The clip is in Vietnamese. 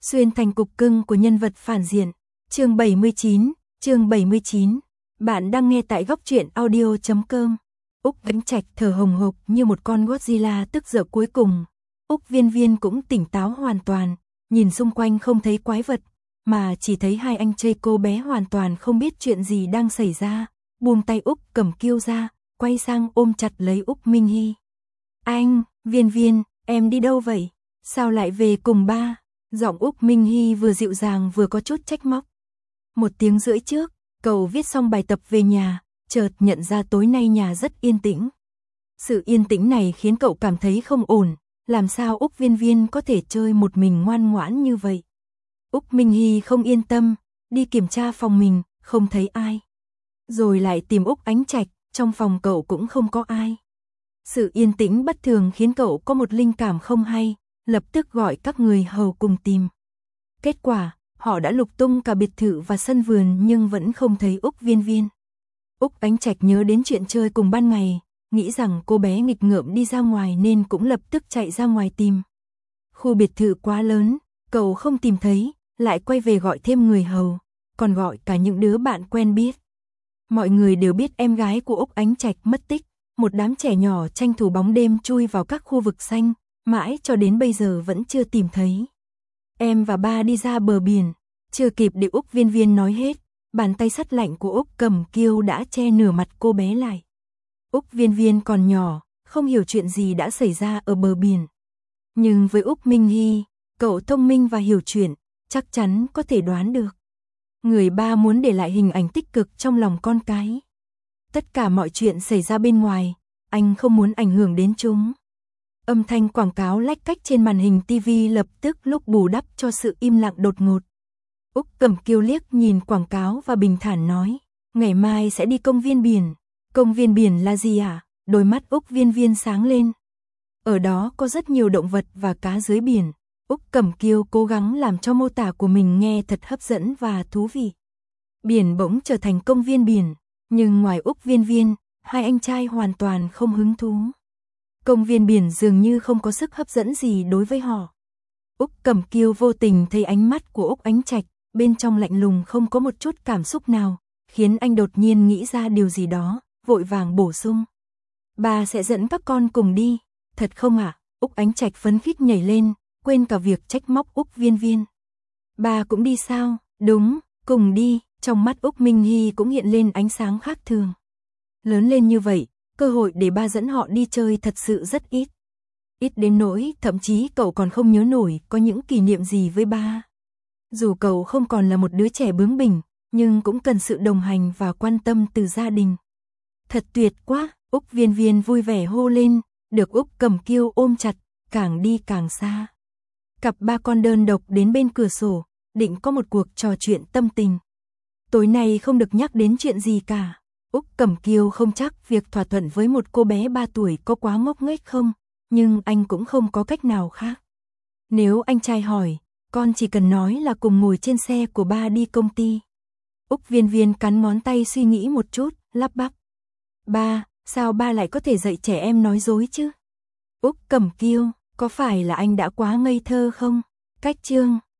Xuyên thành cục cưng của nhân vật phản diện. Chương 79. Bạn đang nghe tại góc truyện audio.com. Úc Ánh Trạch thở hồng hộc như một con Godzilla tức giận cuối cùng. Úc Viên Viên cũng tỉnh táo hoàn toàn, nhìn xung quanh không thấy quái vật, mà chỉ thấy hai anh trai cô bé hoàn toàn không biết chuyện gì đang xảy ra. Buông tay Úc Cẩm Kiêu ra, quay sang ôm chặt lấy Úc Minh Hy. Anh, Viên Viên, em đi đâu vậy? Sao lại về cùng ba? Giọng Úc Minh Hy vừa dịu dàng vừa có chút trách móc. 1 tiếng rưỡi trước, cậu viết xong bài tập về nhà, chợt nhận ra tối nay nhà rất yên tĩnh. Sự yên tĩnh này khiến cậu cảm thấy không ổn, làm sao Úc Viên Viên có thể chơi một mình ngoan ngoãn như vậy? Úc Minh Hy không yên tâm, đi kiểm tra phòng mình, không thấy ai. Rồi lại tìm Úc Ánh Trạch, trong phòng cậu cũng không có ai. Sự yên tĩnh bất thường khiến cậu có một linh cảm không hay, lập tức gọi các người hầu cùng tìm. Kết quả, họ đã lục tung cả biệt thự và sân vườn nhưng vẫn không thấy Úc Viên Viên. Úc Ánh Trạch nhớ đến chuyện chơi cùng ban ngày, nghĩ rằng cô bé nghịch ngợm đi ra ngoài nên cũng lập tức chạy ra ngoài tìm. Khu biệt thự quá lớn, cậu không tìm thấy, lại quay về gọi thêm người hầu, còn gọi cả những đứa bạn quen biết. Mọi người đều biết em gái của Úc Ánh Trạch mất tích, một đám trẻ nhỏ tranh thủ bóng đêm chui vào các khu vực xanh, mãi cho đến bây giờ vẫn chưa tìm thấy. Em và ba đi ra bờ biển, chưa kịp để Úc Viên Viên nói hết, bàn tay sắt lạnh của Úc Cẩm Kiêu đã che nửa mặt cô bé lại. Úc Viên Viên còn nhỏ, không hiểu chuyện gì đã xảy ra ở bờ biển. Nhưng với Úc Minh Hy, cậu thông minh và hiểu chuyện, chắc chắn có thể đoán được. Người ba muốn để lại hình ảnh tích cực trong lòng con cái. Tất cả mọi chuyện xảy ra bên ngoài, anh không muốn ảnh hưởng đến chúng. Âm thanh quảng cáo lách cách trên màn hình TV lập tức lúc bù đắp cho sự im lặng đột ngột. Úc Cẩm Kiêu liếc nhìn quảng cáo và bình thản nói, ngày mai sẽ đi công viên biển. Công viên biển là gì à? Đôi mắt Úc Viên Viên sáng lên. Ở đó có rất nhiều động vật và cá dưới biển. Úc Cẩm Kiêu cố gắng làm cho mô tả của mình nghe thật hấp dẫn và thú vị. Biển bỗng trở thành công viên biển, nhưng ngoài Úc Viên Viên, hai anh trai hoàn toàn không hứng thú. Công viên biển dường như không có sức hấp dẫn gì đối với họ. Úc Cẩm Kiêu vô tình thấy ánh mắt của Úc Ánh Trạch, bên trong lạnh lùng không có một chút cảm xúc nào, khiến anh đột nhiên nghĩ ra điều gì đó, vội vàng bổ sung. Ba sẽ dẫn các con cùng đi, thật không ạ? Úc Ánh Trạch phấn khích nhảy lên, quên cả việc trách móc Úc Viên Viên. Ba cũng đi sao? Đúng, cùng đi. Trong mắt Úc Minh Hy cũng hiện lên ánh sáng khác thường. Lớn lên như vậy, cơ hội để ba dẫn họ đi chơi thật sự rất ít. Ít đến nỗi, thậm chí cậu còn không nhớ nổi có những kỷ niệm gì với ba. Dù cậu không còn là một đứa trẻ bướng bỉnh, nhưng cũng cần sự đồng hành và quan tâm từ gia đình. Thật tuyệt quá, Úc Viên Viên vui vẻ hô lên, được Úc Cẩm Kiêu ôm chặt, càng đi càng xa. Cặp ba con đơn độc đến bên cửa sổ, định có một cuộc trò chuyện tâm tình. Tối nay không được nhắc đến chuyện gì cả. Úc Cẩm Kiêu không chắc việc thỏa thuận với một cô bé 3 tuổi có quá ngốc nghếch không, nhưng anh cũng không có cách nào khác. Nếu anh trai hỏi, con chỉ cần nói là cùng ngồi trên xe của ba đi công ty. Úc Viên Viên cắn ngón tay suy nghĩ một chút, lắp bắp. Ba, sao ba lại có thể dạy trẻ em nói dối chứ? Úc Cẩm Kiêu, có phải là anh đã quá ngây thơ không? Cách chương